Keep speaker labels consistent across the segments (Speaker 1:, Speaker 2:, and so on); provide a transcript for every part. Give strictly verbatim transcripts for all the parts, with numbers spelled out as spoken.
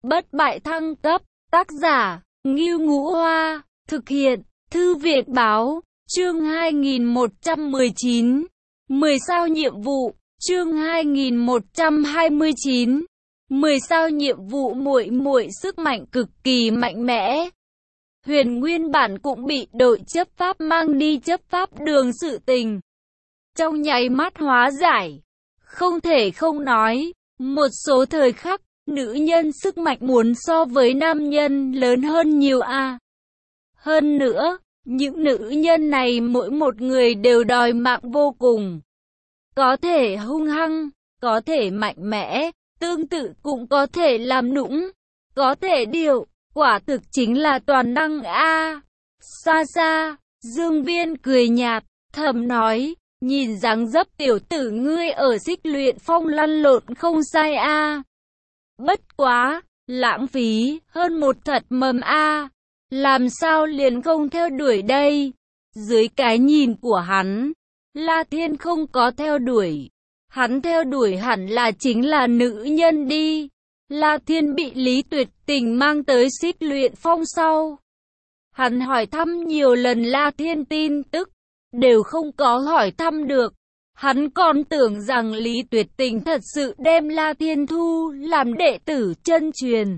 Speaker 1: bất bại thăng cấp, tác giả, Ngưu Ngũ Hoa, thực hiện, Thư viện Báo, chương hai nghìn một trăm mười chín, mười sao nhiệm vụ, chương hai nghìn một trăm hai mươi chín, mười sao nhiệm vụ muội muội sức mạnh cực kỳ mạnh mẽ. Huyền nguyên bản cũng bị đội chấp pháp mang đi chấp pháp đường sự tình. Trong nháy mắt hóa giải, không thể không nói, một số thời khắc, nữ nhân sức mạnh muốn so với nam nhân lớn hơn nhiều a. À. Hơn nữa, những nữ nhân này mỗi một người đều đòi mạng vô cùng. Có thể hung hăng, có thể mạnh mẽ, tương tự cũng có thể làm nũng, có thể điệu, quả thực chính là toàn năng a. À. Xa xa, Dương Viên cười nhạt, thầm nói, nhìn dáng dấp tiểu tử ngươi ở Xích Luyện Phong lăn lộn không sai a. À. Bất quá, lãng phí hơn một thật mầm a. À. Làm sao liền không theo đuổi đây? Dưới cái nhìn của hắn, La Thiên không có theo đuổi. Hắn theo đuổi hẳn là chính là nữ nhân đi. La Thiên bị Lý Tuyệt Tình mang tới Xích Luyện Phong sau. Hắn hỏi thăm nhiều lần La Thiên tin tức, đều không có hỏi thăm được. Hắn còn tưởng rằng Lý Tuyệt Tình thật sự đem La Thiên thu làm đệ tử chân truyền.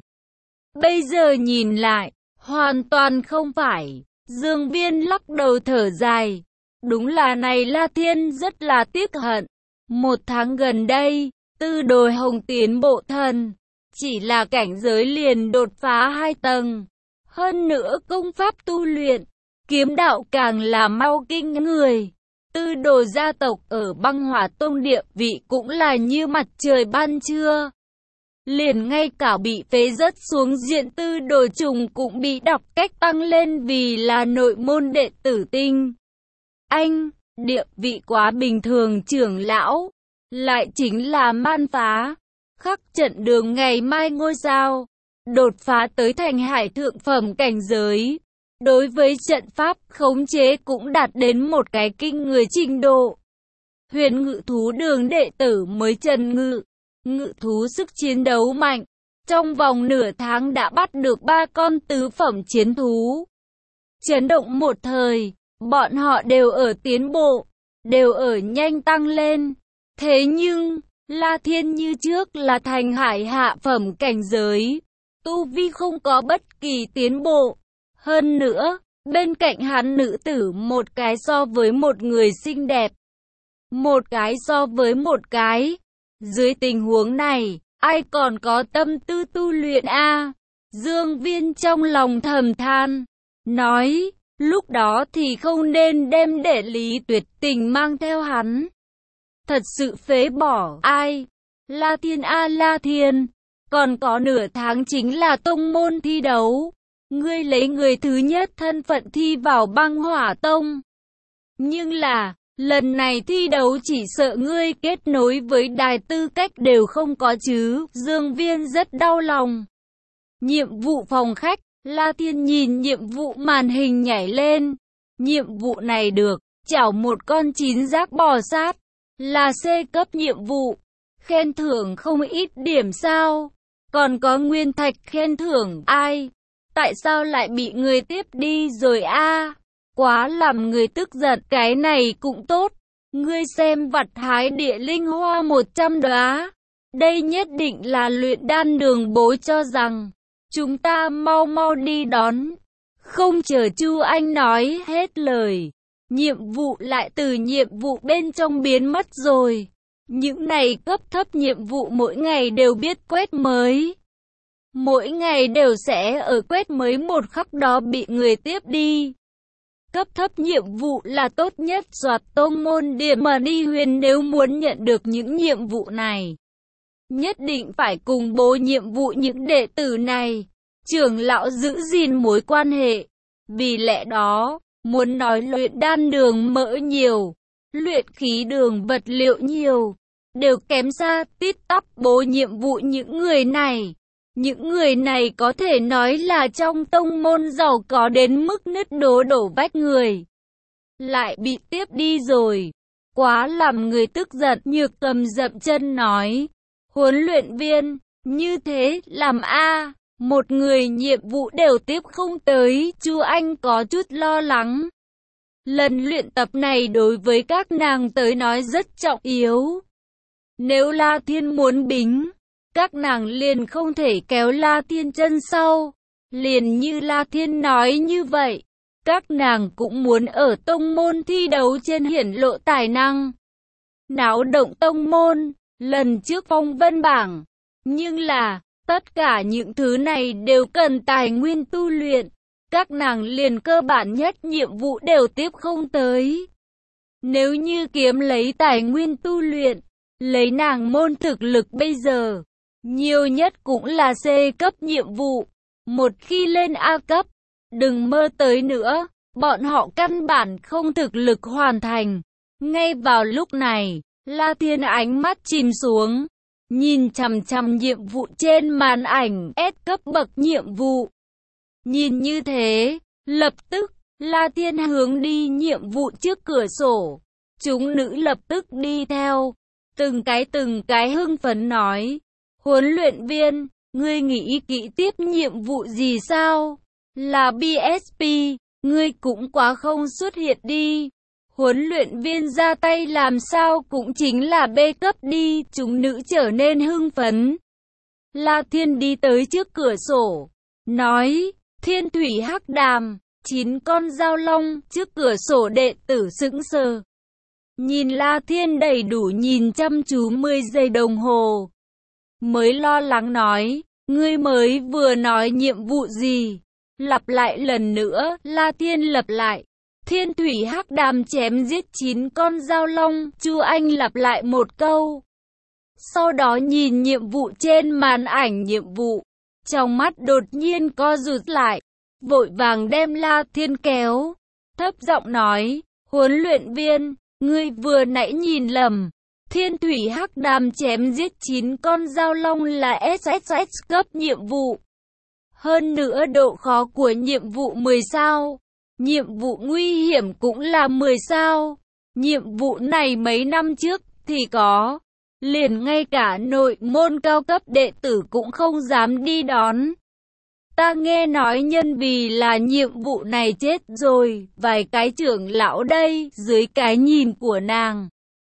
Speaker 1: Bây giờ nhìn lại, hoàn toàn không phải. Dương Viên lắc đầu thở dài. Đúng là này La Thiên rất là tiếc hận. Một tháng gần đây, Tư Đồ Hồng tiến bộ thần. Chỉ là cảnh giới liền đột phá hai tầng. Hơn nữa công pháp tu luyện, kiếm đạo càng là mau kinh người. Tư Đồ gia tộc ở Băng Hỏa Tông địa vị cũng là như mặt trời ban trưa. Liền ngay cả bị phế rất xuống diện Tư Đồ Trùng cũng bị đọc cách tăng lên vì là nội môn đệ tử tinh. Anh, địa vị quá bình thường trưởng lão, lại chính là man phá. Khắc trận đường ngày mai ngôi sao, đột phá tới thành hải thượng phẩm cảnh giới. Đối với trận pháp khống chế cũng đạt đến một cái kinh người trình độ. Huyền ngự thú đường đệ tử mới Trần Ngự, ngự thú sức chiến đấu mạnh. Trong vòng nửa tháng đã bắt được ba con tứ phẩm chiến thú. Chấn động một thời, bọn họ đều ở tiến bộ, đều ở nhanh tăng lên. Thế nhưng, La Thiên như trước là thành hải hạ phẩm cảnh giới. Tu vi không có bất kỳ tiến bộ. Hơn nữa, bên cạnh hắn nữ tử một cái so với một người xinh đẹp. Một cái so với một cái. Dưới tình huống này, ai còn có tâm tư tu luyện a? À? Dương Viên trong lòng thầm than. Nói, lúc đó thì không nên đem để Lý Tuyệt Tình mang theo hắn. Thật sự phế bỏ ai? La Thiên a La Thiên. Còn có nửa tháng chính là tông môn thi đấu. Ngươi lấy người thứ nhất thân phận thi vào Băng Hỏa Tông. Nhưng là, lần này thi đấu chỉ sợ ngươi kết nối với đài tư cách đều không có chứ. Dương Viên rất đau lòng. Nhiệm vụ phòng khách, La Thiên nhìn nhiệm vụ màn hình nhảy lên. Nhiệm vụ này được, chảo một con chín giác bò sát. Là C cấp nhiệm vụ. Khen thưởng không ít điểm sao. Còn có nguyên thạch khen thưởng ai? Tại sao lại bị người tiếp đi rồi a? À? Quá làm người tức giận. Cái này cũng tốt. Ngươi xem vặt hái địa linh hoa một trăm đóa. Đây nhất định là luyện đan đường bố cho rằng. Chúng ta mau mau đi đón. Không chờ Chu Anh nói hết lời. Nhiệm vụ lại từ nhiệm vụ bên trong biến mất rồi. Những này cấp thấp nhiệm vụ mỗi ngày đều biết quét mới. Mỗi ngày đều sẽ ở quét mới một khắc đó bị người tiếp đi. Cấp thấp nhiệm vụ là tốt nhất soạt tông môn điểm mà đi huyền nếu muốn nhận được những nhiệm vụ này. Nhất định phải cùng bố nhiệm vụ những đệ tử này. Trưởng lão giữ gìn mối quan hệ. Vì lẽ đó, muốn nói luyện đan đường mỡ nhiều, luyện khí đường vật liệu nhiều, đều kém xa tít tắp bố nhiệm vụ những người này. Những người này có thể nói là trong tông môn giàu có đến mức nứt đố đổ vách người. Lại bị tiếp đi rồi. Quá làm người tức giận. Nhược Cầm dậm chân nói. Huấn luyện viên, như thế làm a? một người nhiệm vụ đều tiếp không tới, Chu Anh có chút lo lắng. Lần luyện tập này đối với các nàng tới nói rất trọng yếu. Nếu La Thiên muốn bính, các nàng liền không thể kéo La Thiên chân sau. Liền như La Thiên nói như vậy, các nàng cũng muốn ở tông môn thi đấu trên hiển lộ tài năng. Náo động tông môn, lần trước phong vân bảng. Nhưng là, tất cả những thứ này đều cần tài nguyên tu luyện. Các nàng liền cơ bản nhất nhiệm vụ đều tiếp không tới. Nếu như kiếm lấy tài nguyên tu luyện, lấy nàng môn thực lực bây giờ, nhiều nhất cũng là C cấp nhiệm vụ. Một khi lên A cấp, đừng mơ tới nữa, bọn họ căn bản không thực lực hoàn thành. Ngay vào lúc này, La Thiên ánh mắt chìm xuống, nhìn chằm chằm nhiệm vụ trên màn ảnh S cấp bậc nhiệm vụ. Nhìn như thế, lập tức, La Thiên hướng đi nhiệm vụ trước cửa sổ. Chúng nữ lập tức đi theo, từng cái từng cái hưng phấn nói, huấn luyện viên, ngươi nghĩ kỹ tiếp nhiệm vụ gì sao? Là bê ét pê, ngươi cũng quá không xuất hiện đi. Huấn luyện viên ra tay làm sao cũng chính là B cấp đi, chúng nữ trở nên hưng phấn. La Thiên đi tới trước cửa sổ, nói, Thiên Thủy Hắc Đàm, chín con dao long, trước cửa sổ đệ tử sững sờ. Nhìn La Thiên đầy đủ nhìn chăm chú mười giây đồng hồ. Mới lo lắng nói, ngươi mới vừa nói nhiệm vụ gì? Lặp lại lần nữa, La Thiên lặp lại. Thiên Thủy Hắc Đàm chém giết chín con dao long, Chu Anh lặp lại một câu. Sau đó nhìn nhiệm vụ trên màn ảnh nhiệm vụ, trong mắt đột nhiên co rụt lại, vội vàng đem La Thiên kéo, thấp giọng nói, huấn luyện viên, ngươi vừa nãy nhìn lầm, Thiên Thủy Hắc Đàm chém giết chín con dao long là ét ét ét cấp nhiệm vụ. Hơn nữa độ khó của nhiệm vụ mười sao, nhiệm vụ nguy hiểm cũng là mười sao, nhiệm vụ này mấy năm trước thì có. Liền ngay cả nội môn cao cấp đệ tử cũng không dám đi đón. Ta nghe nói nhân vì là nhiệm vụ này chết rồi, vài cái trưởng lão đây, dưới cái nhìn của nàng.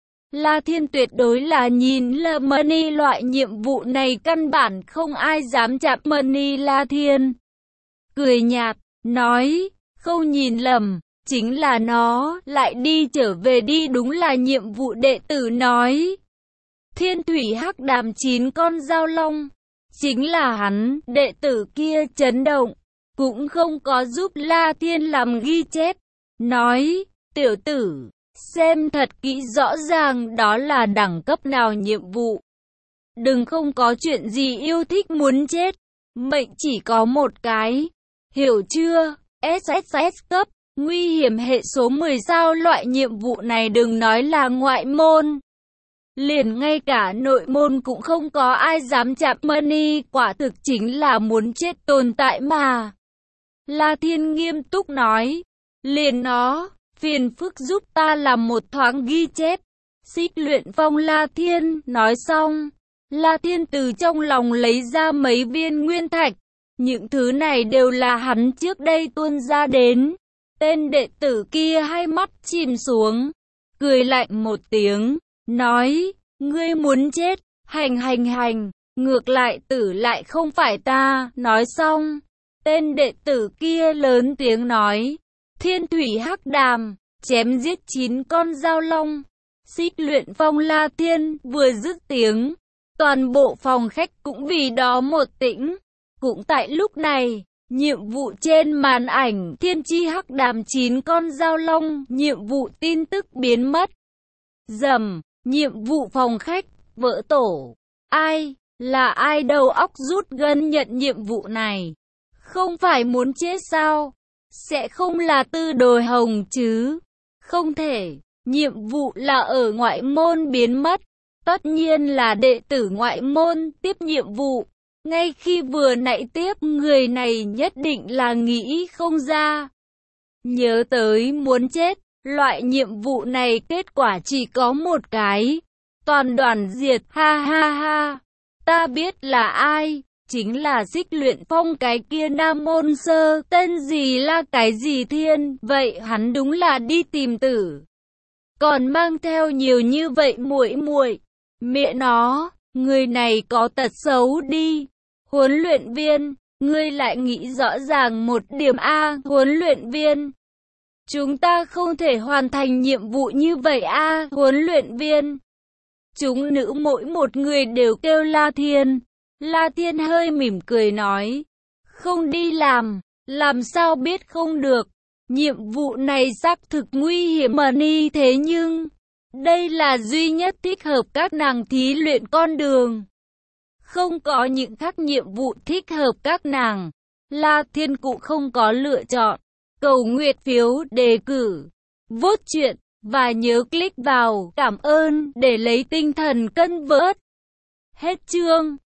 Speaker 1: La Thiên tuyệt đối là nhìn là Money loại nhiệm vụ này căn bản không ai dám chạm Money La Thiên. Cười nhạt, nói, không nhìn lầm, chính là nó, lại đi trở về đi đúng là nhiệm vụ đệ tử nói. Thiên Thủy Hắc Đàm chín con dao long, chính là hắn, đệ tử kia chấn động, cũng không có giúp La Thiên làm ghi chép, nói, tiểu tử, xem thật kỹ rõ ràng đó là đẳng cấp nào nhiệm vụ. Đừng không có chuyện gì yêu thích muốn chết, mệnh chỉ có một cái, hiểu chưa, ét ét ét cấp, nguy hiểm hệ số mười sao loại nhiệm vụ này đừng nói là ngoại môn. Liền ngay cả nội môn cũng không có ai dám chạm Money, quả thực chính là muốn chết tồn tại mà. La Thiên nghiêm túc nói, liền nó, phiền phức giúp ta làm một thoáng ghi chép. Xích luyện phong La Thiên, nói xong, La Thiên từ trong lòng lấy ra mấy viên nguyên thạch. Những thứ này đều là hắn trước đây tuôn ra đến. Tên đệ tử kia hai mắt chìm xuống, cười lạnh một tiếng, nói, ngươi muốn chết, hành hành hành, ngược lại tử lại không phải ta, nói xong. Tên đệ tử kia lớn tiếng nói, Thiên Thủy Hắc Đàm, chém giết chín con dao long. Xích luyện phong La Thiên vừa dứt tiếng, toàn bộ phòng khách cũng vì đó một tĩnh. Cũng tại lúc này, nhiệm vụ trên màn ảnh Thiên Chi Hắc Đàm chín con dao long, nhiệm vụ tin tức biến mất. Dầm, nhiệm vụ phòng khách, vỡ tổ. Ai, là ai đầu óc rút gân nhận nhiệm vụ này? Không phải muốn chết sao? Sẽ không là Tư Đồ Hồng chứ? Không thể, nhiệm vụ là ở ngoại môn biến mất. Tất nhiên là đệ tử ngoại môn tiếp nhiệm vụ. Ngay khi vừa nãy tiếp, người này nhất định là nghĩ không ra. Nhớ tới muốn chết, loại nhiệm vụ này kết quả chỉ có một cái. Toàn đoàn diệt, ha ha ha. Ta biết là ai, chính là Xích Luyện Phong cái kia Nam Môn Sơ, tên gì là cái gì Thiên, vậy hắn đúng là đi tìm tử. Còn mang theo nhiều như vậy muội muội, mẹ nó, người này có tật xấu đi. Huấn luyện viên, ngươi lại nghĩ rõ ràng một điểm a, huấn luyện viên. Chúng ta không thể hoàn thành nhiệm vụ như vậy a, huấn luyện viên. Chúng nữ mỗi một người đều kêu La Thiên. La Thiên hơi mỉm cười nói, không đi làm, làm sao biết không được. Nhiệm vụ này xác thực nguy hiểm mà ni thế nhưng, đây là duy nhất thích hợp các nàng thí luyện con đường. Không có những khác nhiệm vụ thích hợp các nàng. La Thiên cũng không có lựa chọn. Cầu nguyện phiếu đề cử, vote chuyện, và nhớ click vào cảm ơn để lấy tinh thần cân vớt. Hết chương.